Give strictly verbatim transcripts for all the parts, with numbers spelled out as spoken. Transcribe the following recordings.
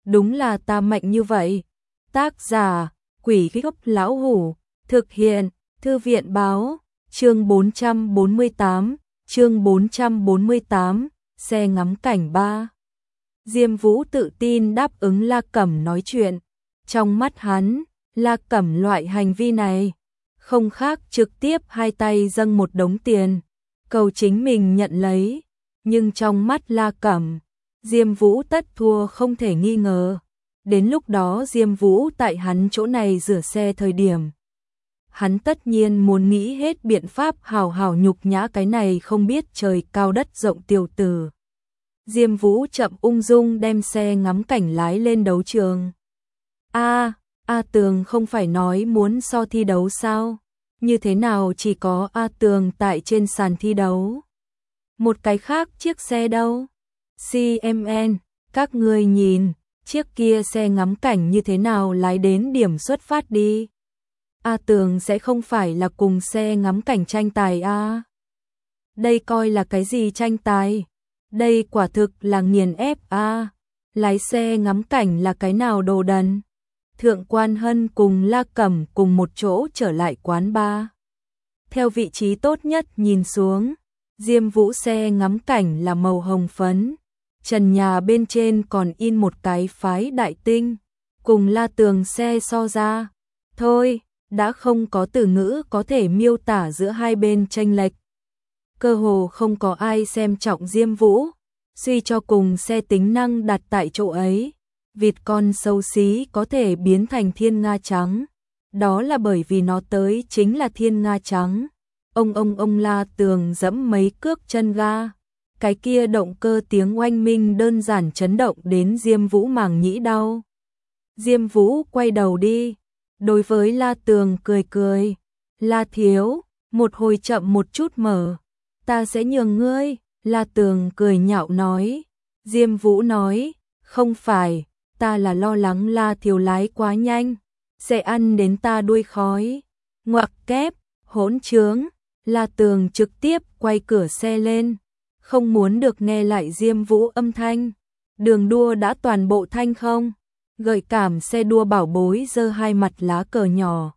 đúng là ta mạnh như vậy. Tác giả, Quỷ Gốc Lão Hủ, thực hiện, Thư viện Báo, chương bốn trăm bốn mươi tám, chương bốn trăm bốn mươi tám, xe ngắm cảnh ba. Diêm Vũ tự tin đáp ứng La Cẩm nói chuyện, trong mắt hắn, La Cẩm loại hành vi này, không khác trực tiếp hai tay dâng một đống tiền, cầu chính mình nhận lấy, nhưng trong mắt La Cẩm, Diêm Vũ tất thua không thể nghi ngờ. Đến lúc đó Diêm Vũ tại hắn chỗ này rửa xe thời điểm, hắn tất nhiên muốn nghĩ hết biện pháp hào hào nhục nhã cái này không biết trời cao đất rộng tiểu tử. Diêm Vũ chậm ung dung đem xe ngắm cảnh lái lên đấu trường. A, A Tường không phải nói muốn so thi đấu sao? Như thế nào chỉ có A Tường tại trên sàn thi đấu? Một cái khác chiếc xe đâu? xê em en, các ngươi nhìn, chiếc kia xe ngắm cảnh như thế nào lái đến điểm xuất phát đi. A Tường sẽ không phải là cùng xe ngắm cảnh tranh tài a? Đây coi là cái gì tranh tài? Đây quả thực là nghiền ép a. Lái xe ngắm cảnh là cái nào đồ đần? Thượng Quan Hân cùng La Cẩm cùng một chỗ trở lại quán bar. Theo vị trí tốt nhất nhìn xuống, Diêm Vũ xe ngắm cảnh là màu hồng phấn, trần nhà bên trên còn in một cái phái đại tinh, cùng La Tường xe so ra, thôi, đã không có từ ngữ có thể miêu tả giữa hai bên chênh lệch. Cơ hồ không có ai xem trọng Diêm Vũ, suy cho cùng xe tính năng đặt tại chỗ ấy, vịt con xấu xí có thể biến thành thiên nga trắng, đó là bởi vì nó tới chính là thiên nga trắng. Ông ông ông La Tường dẫm mấy cước chân ga, cái kia động cơ tiếng oanh minh đơn giản chấn động đến Diêm Vũ màng nhĩ đau. Diêm Vũ quay đầu đi, đối với La Tường cười cười, La thiếu, một hồi chậm một chút mở, ta sẽ nhường ngươi. La Tường cười nhạo nói. Diêm Vũ nói, không phải, ta là lo lắng La thiếu lái quá nhanh, sẽ ăn đến ta đuôi khói. Ngoặc kép, hỗn trướng. La Tường trực tiếp quay cửa xe lên, không muốn được nghe lại Diêm Vũ âm thanh. Đường đua đã toàn bộ thanh không? Gợi cảm xe đua bảo bối giơ hai mặt lá cờ nhỏ.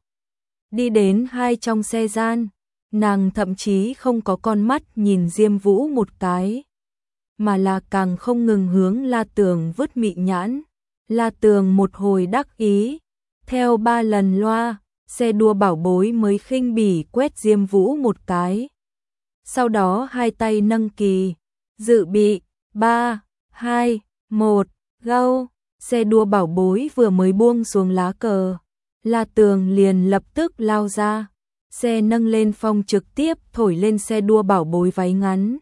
Đi đến hai trong xe gian, nàng thậm chí không có con mắt nhìn Diêm Vũ một cái, mà là càng không ngừng hướng La Tường vứt mị nhãn. La Tường một hồi đắc ý, theo ba lần loa, xe đua bảo bối mới khinh bỉ quét Diêm Vũ một cái. Sau đó hai tay nâng kỳ, dự bị, ba, hai, một, go. Xe đua bảo bối vừa mới buông xuống lá cờ, La Tường liền lập tức lao ra, xe nâng lên phong trực tiếp thổi lên xe đua bảo bối váy ngắn.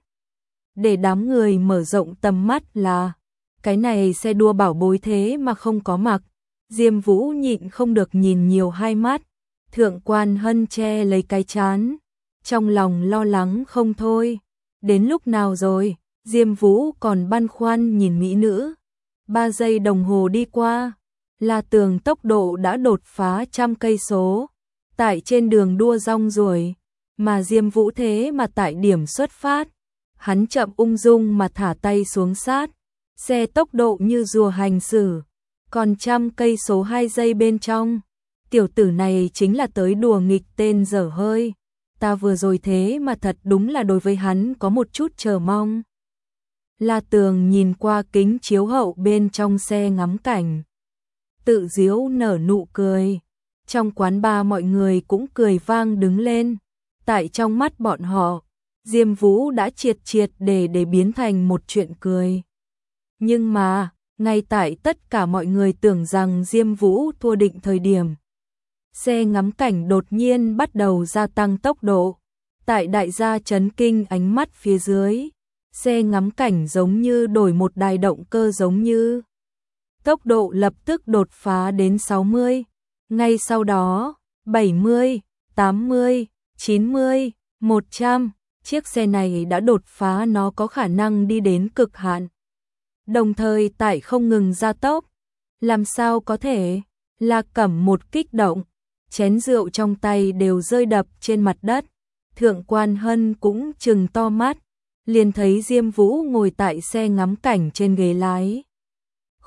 Để đám người mở rộng tầm mắt là, cái này xe đua bảo bối thế mà không có mặc. Diêm Vũ nhịn không được nhìn nhiều hai mắt. Thượng Quan Hân che lấy cái trán, trong lòng lo lắng không thôi. Đến lúc nào rồi? Diêm Vũ còn băn khoăn nhìn mỹ nữ. Ba giây đồng hồ đi qua, La Tường tốc độ đã đột phá trăm cây số, tại trên đường đua rong ruổi, mà Diêm Vũ thế mà tại điểm xuất phát, hắn chậm ung dung mà thả tay xuống sát, xe tốc độ như rùa hành xử, còn trăm cây số hai giây bên trong. Tiểu tử này chính là tới đùa nghịch tên dở hơi, ta vừa rồi thế mà thật đúng là đối với hắn có một chút chờ mong. La Tường nhìn qua kính chiếu hậu bên trong xe ngắm cảnh, tự giễu nở nụ cười. Trong quán bar mọi người cũng cười vang đứng lên. Tại trong mắt bọn họ, Diêm Vũ đã triệt triệt để để biến thành một chuyện cười. Nhưng mà, ngay tại tất cả mọi người tưởng rằng Diêm Vũ thua định thời điểm, xe ngắm cảnh đột nhiên bắt đầu gia tăng tốc độ. Tại đại gia chấn kinh ánh mắt phía dưới, xe ngắm cảnh giống như đổi một đài động cơ giống như. Tốc độ lập tức đột phá đến sáu mươi, ngay sau đó, bảy mươi, tám mươi, chín mươi, một trăm, chiếc xe này đã đột phá nó có khả năng đi đến cực hạn. Đồng thời tại không ngừng gia tốc. Làm sao có thể? La Cẩm một kích động, chén rượu trong tay đều rơi đập trên mặt đất. Thượng Quan Hân cũng trừng to mắt, liền thấy Diêm Vũ ngồi tại xe ngắm cảnh trên ghế lái.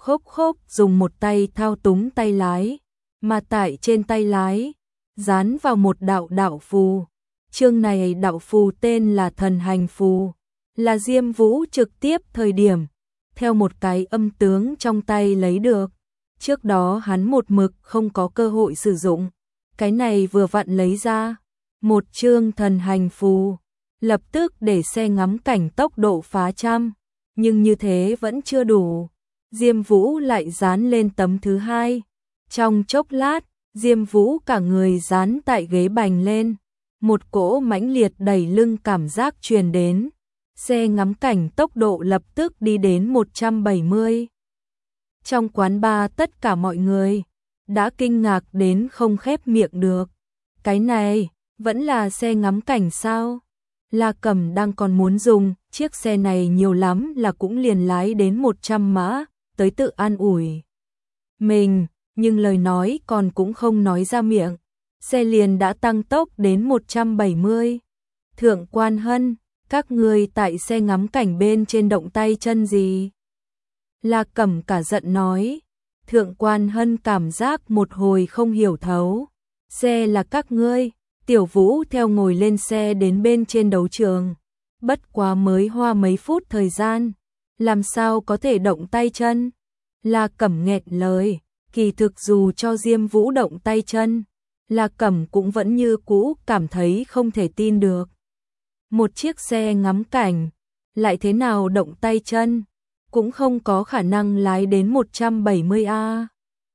khốc khốc dùng một tay thao túng tay lái, mà tại trên tay lái, dán vào một đạo đạo phù. Chương này đạo phù tên là thần hành phù, là Diêm Vũ trực tiếp thời điểm, theo một cái âm tướng trong tay lấy được. Trước đó hắn một mực không có cơ hội sử dụng, cái này vừa vặn lấy ra, một chương thần hành phù, lập tức để xe ngắm cảnh tốc độ phá trăm, nhưng như thế vẫn chưa đủ. Diêm Vũ lại dán lên tấm thứ hai, trong chốc lát, Diêm Vũ cả người dán tại ghế bành lên, một cỗ mãnh liệt đẩy lưng cảm giác truyền đến, xe ngắm cảnh tốc độ lập tức đi đến một trăm bảy mươi. Trong quán bar tất cả mọi người đã kinh ngạc đến không khép miệng được. Cái này, vẫn là xe ngắm cảnh sao? La Cẩm đang còn muốn dùng, chiếc xe này nhiều lắm là cũng liền lái đến một trăm mã, tới tự an ủi mình, nhưng lời nói còn cũng không nói ra miệng, xe liền đã tăng tốc đến một trăm bảy mươi. Thượng Quan Hân, các ngươi tại xe ngắm cảnh bên trên động tay chân gì? La Cẩm cả giận nói. Thượng Quan Hân cảm giác một hồi không hiểu thấu. Xe là các ngươi. Tiểu Vũ theo ngồi lên xe đến bên trên đấu trường. Bất quá mới hoa mấy phút thời gian, làm sao có thể động tay chân? La Cẩm nghẹn lời, kỳ thực dù cho Diêm Vũ động tay chân, La Cẩm cũng vẫn như cũ cảm thấy không thể tin được. Một chiếc xe ngắm cảnh, lại thế nào động tay chân, cũng không có khả năng lái đến một trăm bảy mươi a.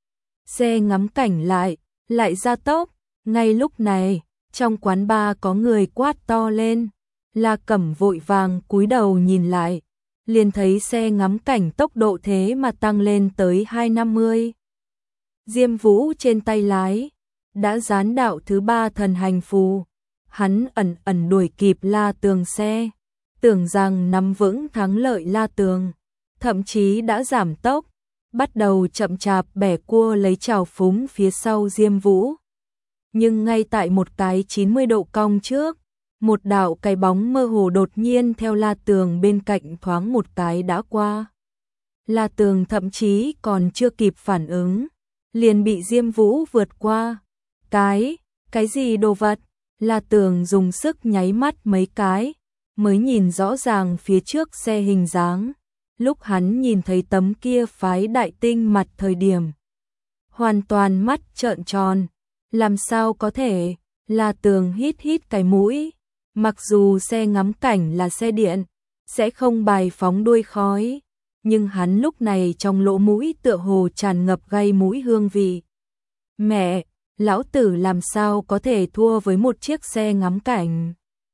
Xe ngắm cảnh lại, lại gia tốc, ngay lúc này, trong quán bar có người quát to lên. La Cẩm vội vàng cúi đầu nhìn lại, liền thấy xe ngắm cảnh tốc độ thế mà tăng lên tới hai trăm năm mươi. Diêm Vũ trên tay lái, đã dán đạo thứ ba thần hành phù, hắn ẩn ẩn đuổi kịp La Tường xe, tưởng rằng nắm vững thắng lợi La Tường, thậm chí đã giảm tốc, bắt đầu chậm chạp bẻ cua lấy trào phúng phía sau Diêm Vũ. Nhưng ngay tại một cái chín mươi độ cong trước, một đạo cái bóng mơ hồ đột nhiên theo La Tường bên cạnh thoáng một cái đã qua. La Tường thậm chí còn chưa kịp phản ứng, liền bị Diêm Vũ vượt qua. Cái, cái gì đồ vật? La Tường dùng sức nháy mắt mấy cái, mới nhìn rõ ràng phía trước xe hình dáng. Lúc hắn nhìn thấy tấm kia phái đại tinh mặt thời điểm, hoàn toàn mắt trợn tròn. Làm sao có thể? La Tường hít hít cái mũi. Mặc dù xe ngắm cảnh là xe điện, sẽ không bài phóng đuôi khói, nhưng hắn lúc này trong lỗ mũi tựa hồ tràn ngập gây mũi hương vị. Mẹ, lão tử làm sao có thể thua với một chiếc xe ngắm cảnh?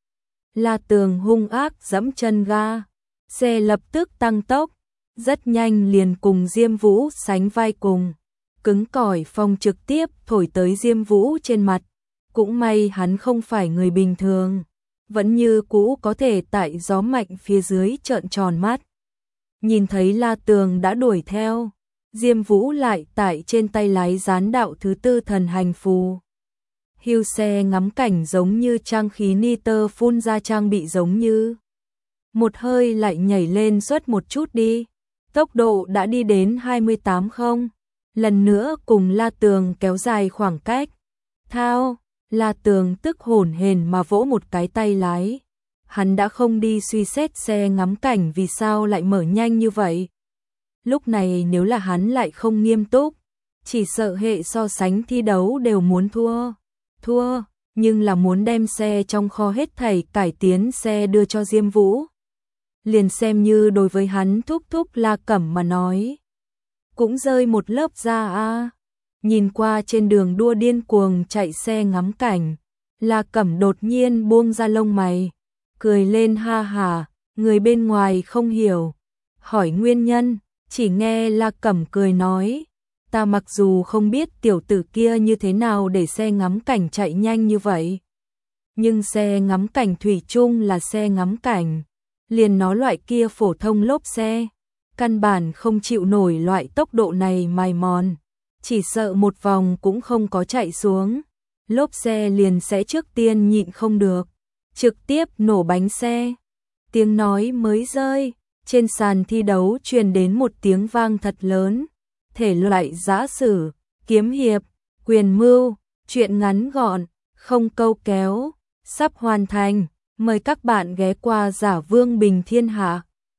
La Tường hung ác giẫm chân ga, xe lập tức tăng tốc, rất nhanh liền cùng Diêm Vũ sánh vai cùng. Cứng cỏi phong trực tiếp thổi tới Diêm Vũ trên mặt, cũng may hắn không phải người bình thường, vẫn như cũ có thể tại gió mạnh phía dưới trợn tròn mắt. Nhìn thấy La Tường đã đuổi theo, Diêm Vũ lại tại trên tay lái dán đạo thứ tư thần hành phù. Hưu xe ngắm cảnh giống như trang khí nitơ phun ra trang bị giống như. Một hơi lại nhảy lên suốt một chút đi, tốc độ đã đi đến hai mươi tám không. Lần nữa cùng La Tường kéo dài khoảng cách. Thao, La Tường tức hổn hển mà vỗ một cái tay lái. Hắn đã không đi suy xét xe ngắm cảnh vì sao lại mở nhanh như vậy. Lúc này nếu là hắn lại không nghiêm túc, chỉ sợ hệ so sánh thi đấu đều muốn thua. Thua, nhưng là muốn đem xe trong kho hết thảy cải tiến xe đưa cho Diêm Vũ. Liền xem như đối với hắn thúc thúc La Cẩm mà nói, cũng rơi một lớp da a. Nhìn qua trên đường đua điên cuồng chạy xe ngắm cảnh, La Cẩm đột nhiên buông ra lông mày, cười lên ha hả, người bên ngoài không hiểu, hỏi nguyên nhân, chỉ nghe La Cẩm cười nói, ta mặc dù không biết tiểu tử kia như thế nào để xe ngắm cảnh chạy nhanh như vậy, nhưng xe ngắm cảnh thủy chung là xe ngắm cảnh, liền nó loại kia phổ thông lốp xe, căn bản không chịu nổi loại tốc độ này mài mòn, chỉ sợ một vòng cũng không có chạy xuống, lốp xe liền sẽ trước tiên nhịn không được, trực tiếp nổ bánh xe. Tiếng nói mới rơi, trên sàn thi đấu truyền đến một tiếng vang thật lớn. Thể loại giã sử, kiếm hiệp, quyền mưu, truyện ngắn gọn, không câu kéo, sắp hoàn thành. Mời các bạn ghé qua Giả Vương Bình Thiên Hạ.